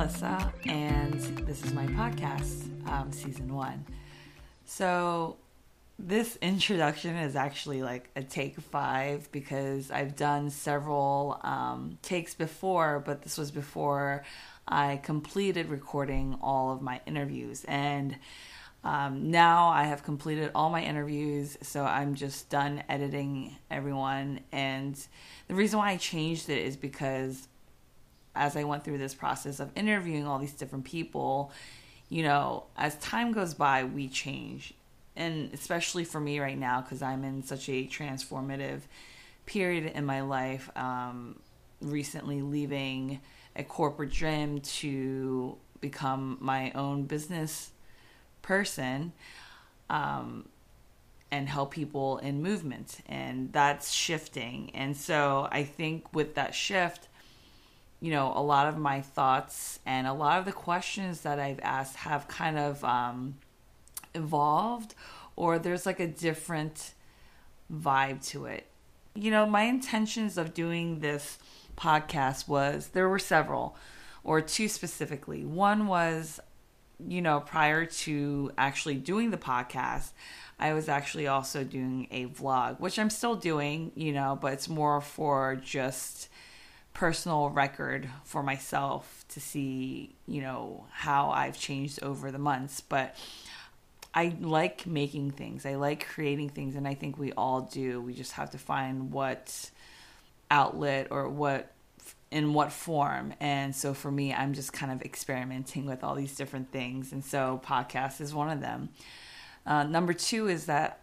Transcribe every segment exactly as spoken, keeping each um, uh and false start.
Melissa, and this is my podcast, um, season one. So this introduction is actually like a take five because I've done several um, takes before, but this was before I completed recording all of my interviews. And um, now I have completed all my interviews, so I'm just done editing everyone. And the reason why I changed it is because as I went through this process of interviewing all these different people, you know, as time goes by, we change. And especially for me right now, because I'm in such a transformative period in my life, um, recently leaving a corporate gym to become my own business person, um, and help people in movement. And that's shifting. And so I think with that shift, you know, a lot of my thoughts and a lot of the questions that I've asked have kind of um, evolved, or there's like a different vibe to it. You know, my intentions of doing this podcast was, there were several, or two specifically. One was, you know, prior to actually doing the podcast, I was actually also doing a vlog, which I'm still doing, you know, but it's more for just personal record for myself to see, you know, how I've changed over the months. But I like making things. I like creating things, and I think we all do. We just have to find what outlet or what in what form. And so for me, I'm just kind of experimenting with all these different things. And so podcast is one of them. Uh, number two is that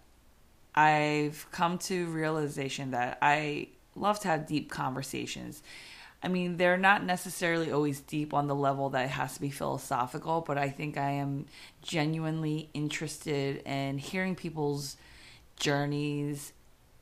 I've come to realization that I love to have deep conversations. I mean, they're not necessarily always deep on the level that it has to be philosophical, but I think I am genuinely interested in hearing people's journeys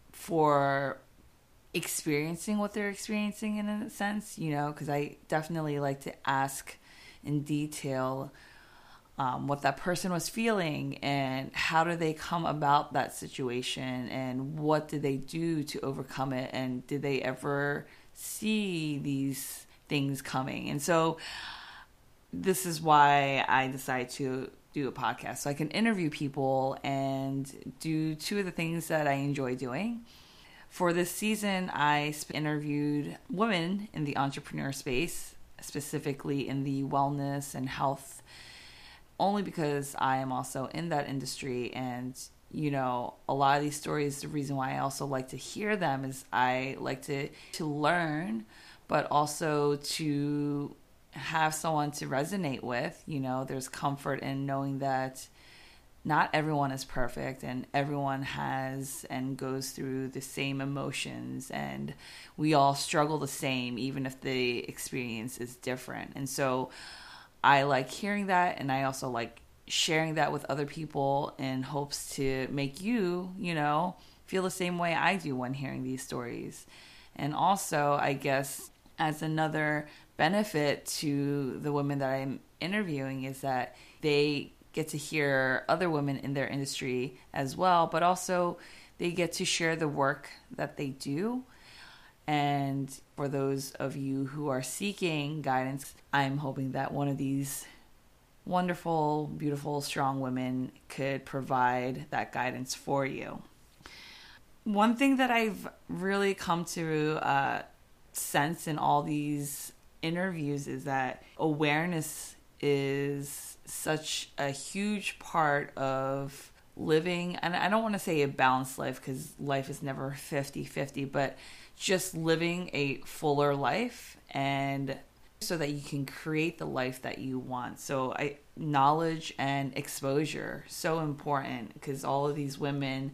for experiencing what they're experiencing in a sense, you know, because I definitely like to ask in detail Um, what that person was feeling and how did they come about that situation and what did they do to overcome it, and did they ever see these things coming. And so this is why I decided to do a podcast, so I can interview people and do two of the things that I enjoy doing. For this season, I interviewed women in the entrepreneur space, specifically in the wellness and health, only because I am also in that industry. And, you know, a lot of these stories, the reason why I also like to hear them is I like to, to learn, but also to have someone to resonate with. You know, there's comfort in knowing that not everyone is perfect and everyone has and goes through the same emotions, and we all struggle the same, even if the experience is different. And so I like hearing that, and I also like sharing that with other people in hopes to make you, you know, feel the same way I do when hearing these stories. And also, I guess, as another benefit to the women that I'm interviewing is that they get to hear other women in their industry as well, but also they get to share the work that they do. And for those of you who are seeking guidance, I'm hoping that one of these wonderful, beautiful, strong women could provide that guidance for you. One thing that I've really come to uh, sense in all these interviews is that awareness is such a huge part of living, and I don't want to say a balanced life because life is never fifty-fifty, but just living a fuller life, and so that you can create the life that you want. So I knowledge and exposure, so important, because all of these women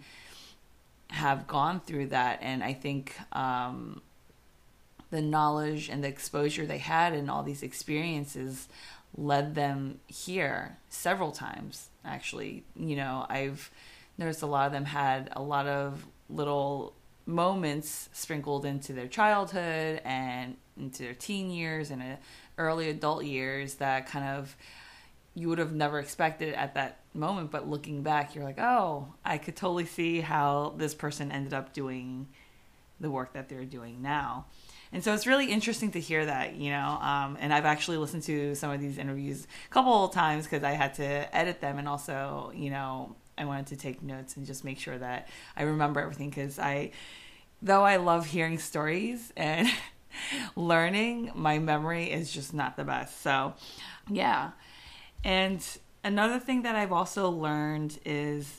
have gone through that. And I think um, the knowledge and the exposure they had in all these experiences led them here several times, actually. You know, I've noticed a lot of them had a lot of little moments sprinkled into their childhood and into their teen years and uh, early adult years that kind of you would have never expected at that moment, but looking back you're like, oh, I could totally see how this person ended up doing the work that they're doing now. And so it's really interesting to hear that, you know, um, and I've actually listened to some of these interviews a couple of times because I had to edit them, and also, you know, I wanted to take notes and just make sure that I remember everything, because I, though I love hearing stories and learning, my memory is just not the best. So, yeah. And another thing that I've also learned is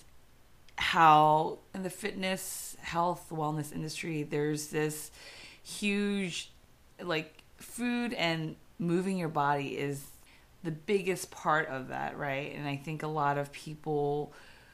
how in the fitness, health, wellness industry, there's this huge, like, food and moving your body is the biggest part of that, right? And I think a lot of people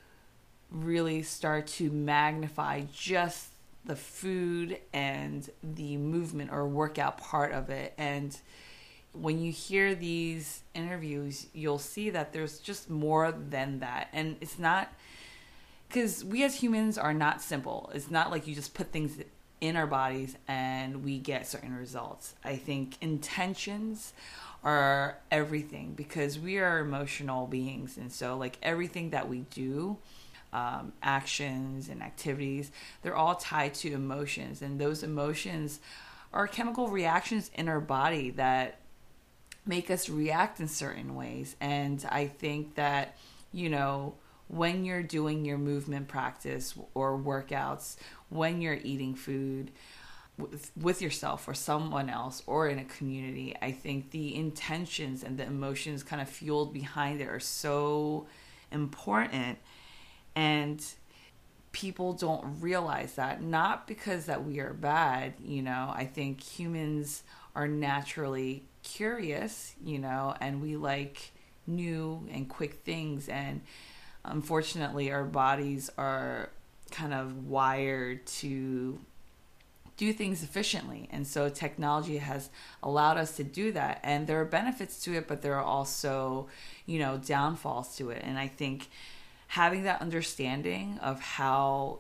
really start to magnify just the food and the movement or workout part of it. And when you hear these interviews, you'll see that there's just more than that. And it's not, because we as humans are not simple. It's not like you just put things in our bodies and we get certain results. I think intentions are everything, because we are emotional beings. And so, like, everything that we do, um, actions and activities, they're all tied to emotions. And those emotions are chemical reactions in our body that make us react in certain ways. And I think that, you know, when you're doing your movement practice or workouts, when you're eating food with, with yourself or someone else or in a community, I think the intentions and the emotions kind of fueled behind it are so important. And people don't realize that, not because that we are bad. You know, I think humans are naturally curious, you know, and we like new and quick things. And unfortunately, our bodies are kind of wired to do things efficiently. And so technology has allowed us to do that. And there are benefits to it, but there are also, you know, downfalls to it. And I think having that understanding of how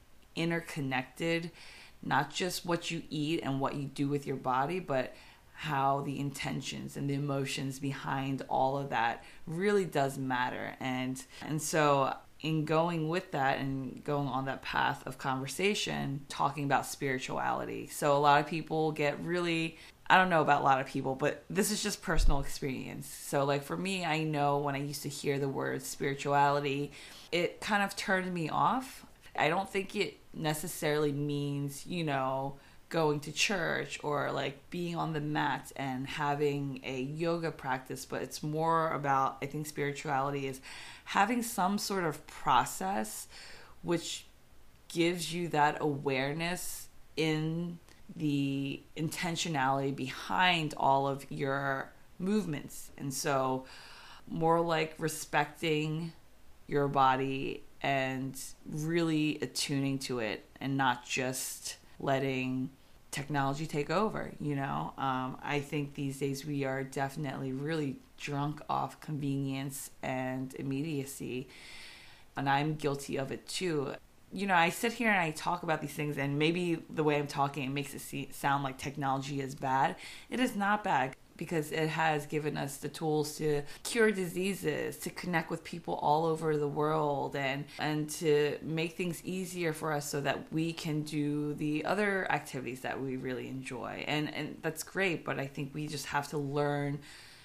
interconnected, not just what you eat and what you do with your body, but how the intentions and the emotions behind all of that really does matter. And and so in going with that and going on that path of conversation, talking about spirituality. So a lot of people get really, I don't know about a lot of people, but this is just personal experience. So like for me, I know when I used to hear the word spirituality, it kind of turned me off. I don't think it necessarily means, you know, going to church or like being on the mat and having a yoga practice, but it's more about, I think spirituality is having some sort of process which gives you that awareness in the intentionality behind all of your movements. And so more like respecting your body and really attuning to it and not just letting technology take over, you know. Um, I think these days we are definitely really drunk off convenience and immediacy, and I'm guilty of it too. You know, I sit here and I talk about these things, and maybe the way I'm talking, it makes it see, sound like technology is bad. It is not bad, because it has given us the tools to cure diseases, to connect with people all over the world, and and to make things easier for us so that we can do the other activities that we really enjoy. And and that's great, but I think we just have to learn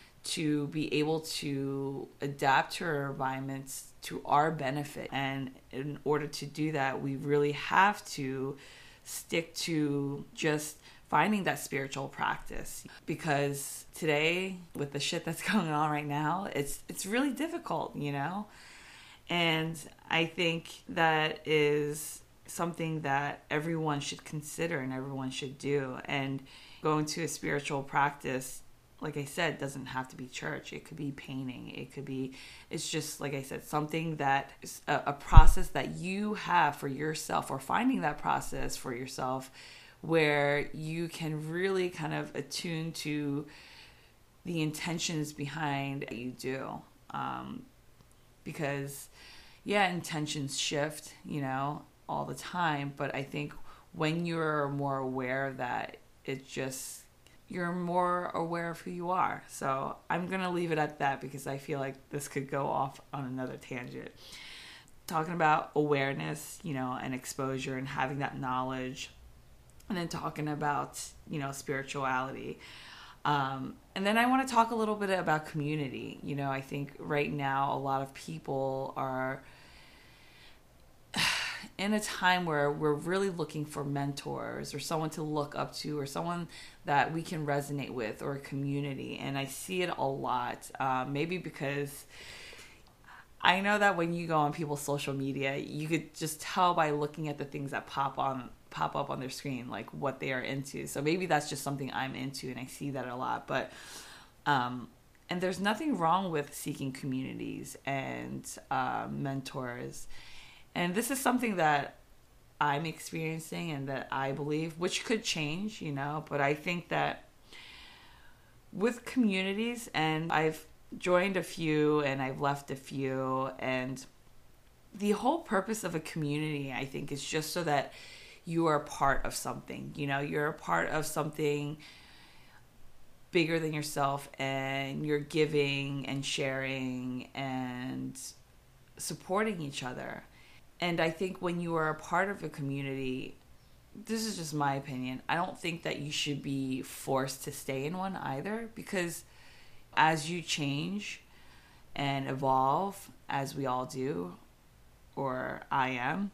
to be able to adapt to our environments to our benefit. And in order to do that, we really have to stick to just finding that spiritual practice, because today with the shit that's going on right now, it's it's really difficult, you know. And I think that is something that everyone should consider and everyone should do. And going to a spiritual practice, like I said, doesn't have to be church. It could be painting. It could be, it's just, like I said, something that is a, a process that you have for yourself, or finding that process for yourself where you can really kind of attune to the intentions behind what you do. Um, because, yeah, intentions shift, you know, all the time. But I think when you're more aware of that, it just, you're more aware of who you are. So I'm going to leave it at that, because I feel like this could go off on another tangent. Talking about awareness, you know, and exposure and having that knowledge and then talking about, you know, spirituality. Um, and then I want to talk a little bit about community. You know, I think right now a lot of people are in a time where we're really looking for mentors or someone to look up to or someone that we can resonate with or a community. And I see it a lot, um, maybe because I know that when you go on people's social media, you could just tell by looking at the things that pop on pop up on their screen, like what they are into. So maybe that's just something I'm into and I see that a lot. But um, and there's nothing wrong with seeking communities and uh, mentors. And this is something that I'm experiencing and that I believe, which could change, you know, but I think that with communities, and I've joined a few and I've left a few, and the whole purpose of a community, I think, is just so that you are a part of something. You know, you're a part of something bigger than yourself, and you're giving and sharing and supporting each other. And I think when you are a part of a community, this is just my opinion, I don't think that you should be forced to stay in one either, because as you change and evolve, as we all do, or I am,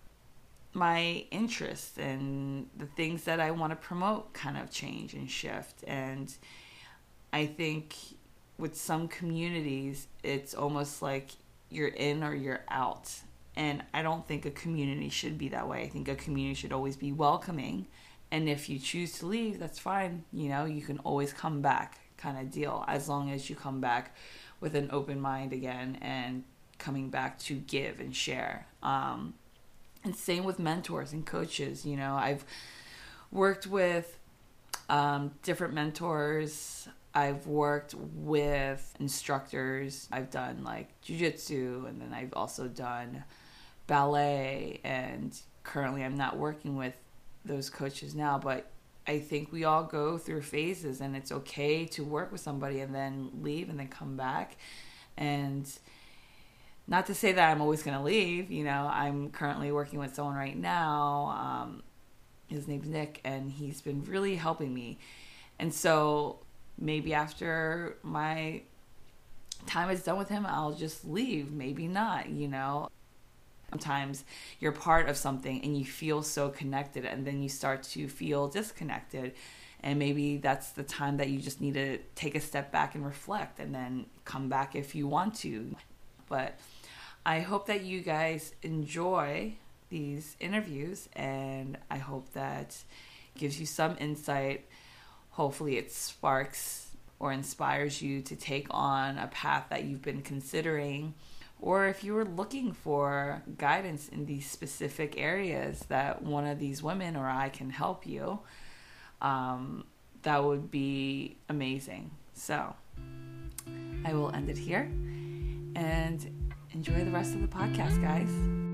my interests and the things that I want to promote kind of change and shift. And I think with some communities, it's almost like you're in or you're out. And I don't think a community should be that way. I think a community should always be welcoming. And if you choose to leave, that's fine. You know, you can always come back, kind of deal, as long as you come back with an open mind again and coming back to give and share. Um, and same with mentors and coaches. You know, I've worked with um, different mentors. I've worked with instructors. I've done like jiu-jitsu, and then I've also done ballet, and currently I'm not working with those coaches now, but I think we all go through phases, and it's okay to work with somebody and then leave and then come back. And not to say that I'm always going to leave, you know, I'm currently working with someone right now. Um, his name's Nick, and he's been really helping me. And so maybe after my time is done with him, I'll just leave. Maybe not, you know. Sometimes you're part of something and you feel so connected, and then you start to feel disconnected. And maybe that's the time that you just need to take a step back and reflect, and then come back if you want to. But I hope that you guys enjoy these interviews, and I hope that gives you some insight. Hopefully it sparks or inspires you to take on a path that you've been considering, or if you were looking for guidance in these specific areas that one of these women or I can help you, um, that would be amazing. So I will end it here, and enjoy the rest of the podcast, guys.